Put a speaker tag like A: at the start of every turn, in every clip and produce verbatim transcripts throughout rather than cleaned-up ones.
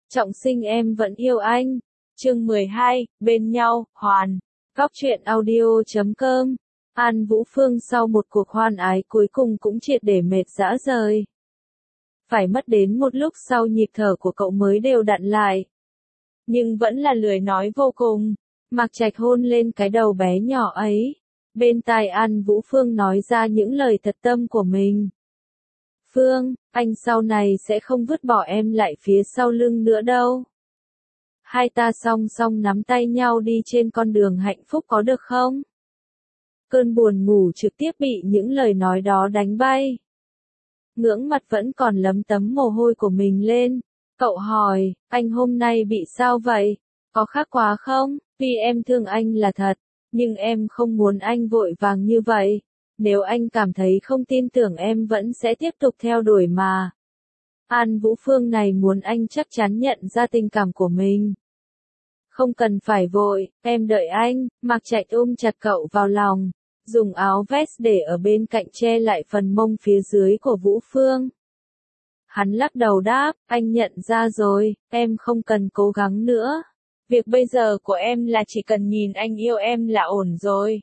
A: Trọng sinh em vẫn yêu anh. Chương mười hai, bên nhau, hoàn. Góc truyện audio chấm com. An Vũ Phương sau một cuộc hoan ái cuối cùng cũng triệt để mệt rã rời. Phải mất đến một lúc sau nhịp thở của cậu mới đều đặn lại. Nhưng vẫn là lười nói vô cùng. Mạc Trạch hôn lên cái đầu bé nhỏ ấy. Bên tai An Vũ Phương nói ra những lời thật tâm của mình. Phương, anh sau này sẽ không vứt bỏ em lại phía sau lưng nữa đâu. Hai ta song song nắm tay nhau đi trên con đường hạnh phúc có được không? Cơn buồn ngủ trực tiếp bị những lời nói đó đánh bay. Ngưỡng mặt vẫn còn lấm tấm mồ hôi của mình lên. Cậu hỏi, anh hôm nay bị sao vậy? Có khác quá không? Tuy em thương anh là thật, nhưng em không muốn anh vội vàng như vậy. Nếu anh cảm thấy không tin tưởng em vẫn sẽ tiếp tục theo đuổi mà. An Vũ Phương này muốn anh chắc chắn nhận ra tình cảm của mình. Không cần phải vội, em đợi anh. Mạc Trạch ôm chặt cậu vào lòng, dùng áo vest để ở bên cạnh che lại phần mông phía dưới của Vũ Phương. Hắn lắc đầu đáp, anh nhận ra rồi, em không cần cố gắng nữa. Việc bây giờ của em là chỉ cần nhìn anh yêu em là ổn rồi.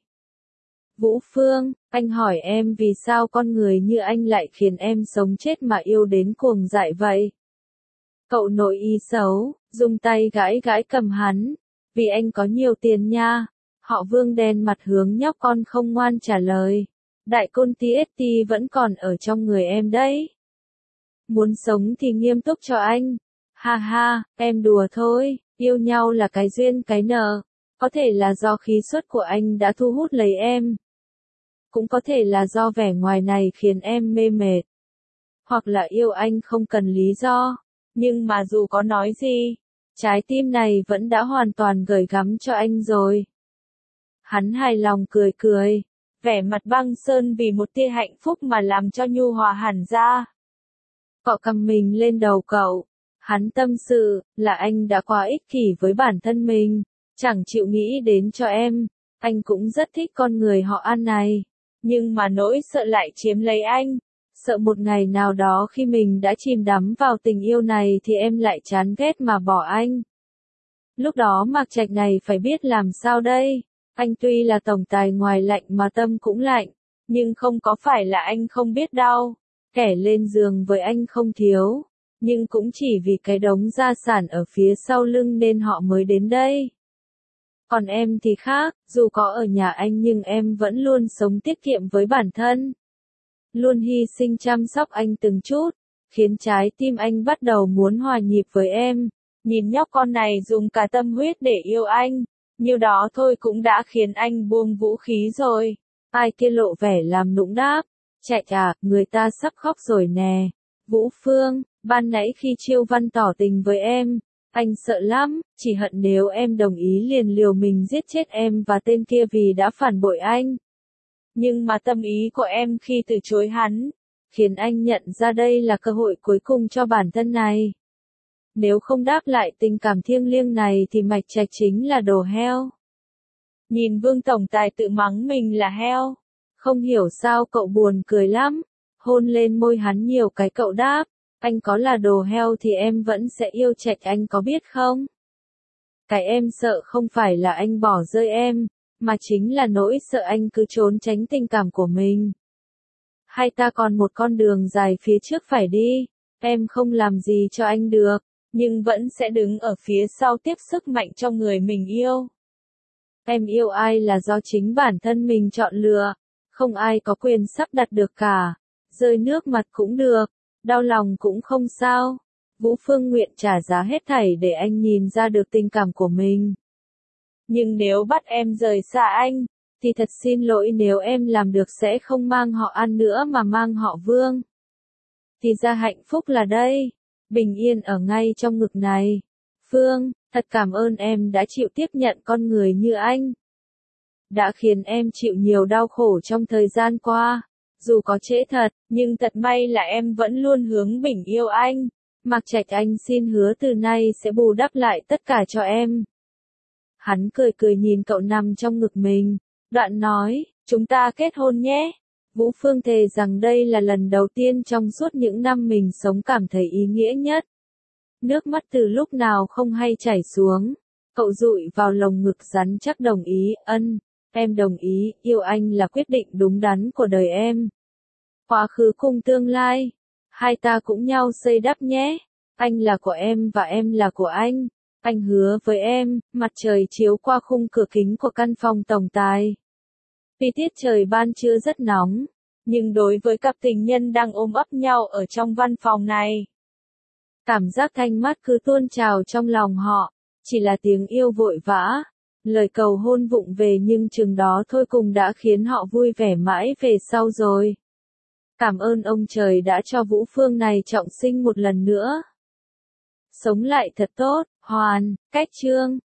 A: Vũ Phương, anh hỏi em vì sao con người như anh lại khiến em sống chết mà yêu đến cuồng dại vậy? Cậu nội ý xấu, dùng tay gãi gãi cầm hắn. Vì anh có nhiều tiền nha. Họ Vương đen mặt hướng nhóc con không ngoan trả lời. Đại côn tí ét tê vẫn còn ở trong người em đấy. Muốn sống thì nghiêm túc cho anh. Ha ha, em đùa thôi, yêu nhau là cái duyên cái nợ. Có thể là do khí xuất của anh đã thu hút lấy em. Cũng có thể là do vẻ ngoài này khiến em mê mệt. Hoặc là yêu anh không cần lý do. Nhưng mà dù có nói gì, trái tim này vẫn đã hoàn toàn gửi gắm cho anh rồi. Hắn hài lòng cười cười, vẻ mặt băng sơn vì một tia hạnh phúc mà làm cho nhu hòa hẳn ra. Cọ cầm mình lên đầu cậu, hắn tâm sự, là anh đã quá ích kỷ với bản thân mình, chẳng chịu nghĩ đến cho em. Anh cũng rất thích con người họ An này, nhưng mà nỗi sợ lại chiếm lấy anh. Sợ một ngày nào đó khi mình đã chìm đắm vào tình yêu này thì em lại chán ghét mà bỏ anh. Lúc đó Mạc Trạch này phải biết làm sao đây? Anh tuy là tổng tài ngoài lạnh mà tâm cũng lạnh, nhưng không có phải là anh không biết đâu. Kẻ lên giường với anh không thiếu, nhưng cũng chỉ vì cái đống gia sản ở phía sau lưng nên họ mới đến đây. Còn em thì khác, dù có ở nhà anh nhưng em vẫn luôn sống tiết kiệm với bản thân. Luôn hy sinh chăm sóc anh từng chút, khiến trái tim anh bắt đầu muốn hòa nhịp với em. Nhìn nhóc con này dùng cả tâm huyết để yêu anh, như đó thôi cũng đã khiến anh buông vũ khí rồi. Ai kia lộ vẻ làm nũng đáp, Chạy à, người ta sắp khóc rồi nè. Vũ Phương, ban nãy khi Chiêu Văn tỏ tình với em, anh sợ lắm, chỉ hận nếu em đồng ý liền liều mình giết chết em và tên kia vì đã phản bội anh. Nhưng mà tâm ý của em khi từ chối hắn, khiến anh nhận ra đây là cơ hội cuối cùng cho bản thân này. Nếu không đáp lại tình cảm thiêng liêng này thì Mạch Trạch chính là đồ heo. Nhìn Vương tổng tài tự mắng mình là heo, không hiểu sao cậu buồn cười lắm, hôn lên môi hắn nhiều cái cậu đáp, anh có là đồ heo thì em vẫn sẽ yêu Trạch anh có biết không? Cái em sợ không phải là anh bỏ rơi em, mà chính là nỗi sợ anh cứ trốn tránh tình cảm của mình. Hai ta còn một con đường dài phía trước phải đi, em không làm gì cho anh được, nhưng vẫn sẽ đứng ở phía sau tiếp sức mạnh cho người mình yêu. Em yêu ai là do chính bản thân mình chọn lựa, không ai có quyền sắp đặt được cả, rơi nước mặt cũng được, đau lòng cũng không sao. Vũ Phương nguyện trả giá hết thảy để anh nhìn ra được tình cảm của mình. Nhưng nếu bắt em rời xa anh, thì thật xin lỗi nếu em làm được sẽ không mang họ An nữa mà mang họ Vương. Thì ra hạnh phúc là đây, bình yên ở ngay trong ngực này. Phương, thật cảm ơn em đã chịu tiếp nhận con người như anh. Đã khiến em chịu nhiều đau khổ trong thời gian qua. Dù có trễ thật, nhưng thật may là em vẫn luôn hướng bình yêu anh. Mạc Trạch anh xin hứa từ nay sẽ bù đắp lại tất cả cho em. Hắn cười cười nhìn cậu nằm trong ngực mình, đoạn nói, chúng ta kết hôn nhé. Vũ Phương thề rằng đây là lần đầu tiên trong suốt những năm mình sống cảm thấy ý nghĩa nhất. Nước mắt từ lúc nào không hay chảy xuống. Cậu dụi vào lồng ngực rắn chắc đồng ý, ân, em đồng ý, yêu anh là quyết định đúng đắn của đời em. Quá khứ cùng tương lai, hai ta cũng nhau xây đắp nhé. Anh là của em và em là của anh. Anh hứa với em, mặt trời chiếu qua khung cửa kính của căn phòng tổng tài. Tuy tiết trời ban trưa rất nóng, nhưng đối với cặp tình nhân đang ôm ấp nhau ở trong văn phòng này, cảm giác thanh mát cứ tuôn trào trong lòng họ, chỉ là tiếng yêu vội vã, lời cầu hôn vụng về nhưng chừng đó thôi cùng đã khiến họ vui vẻ mãi về sau rồi. Cảm ơn ông trời đã cho Vũ Phương này trọng sinh một lần nữa. Sống lại thật tốt, Hoàn, Cách Chương.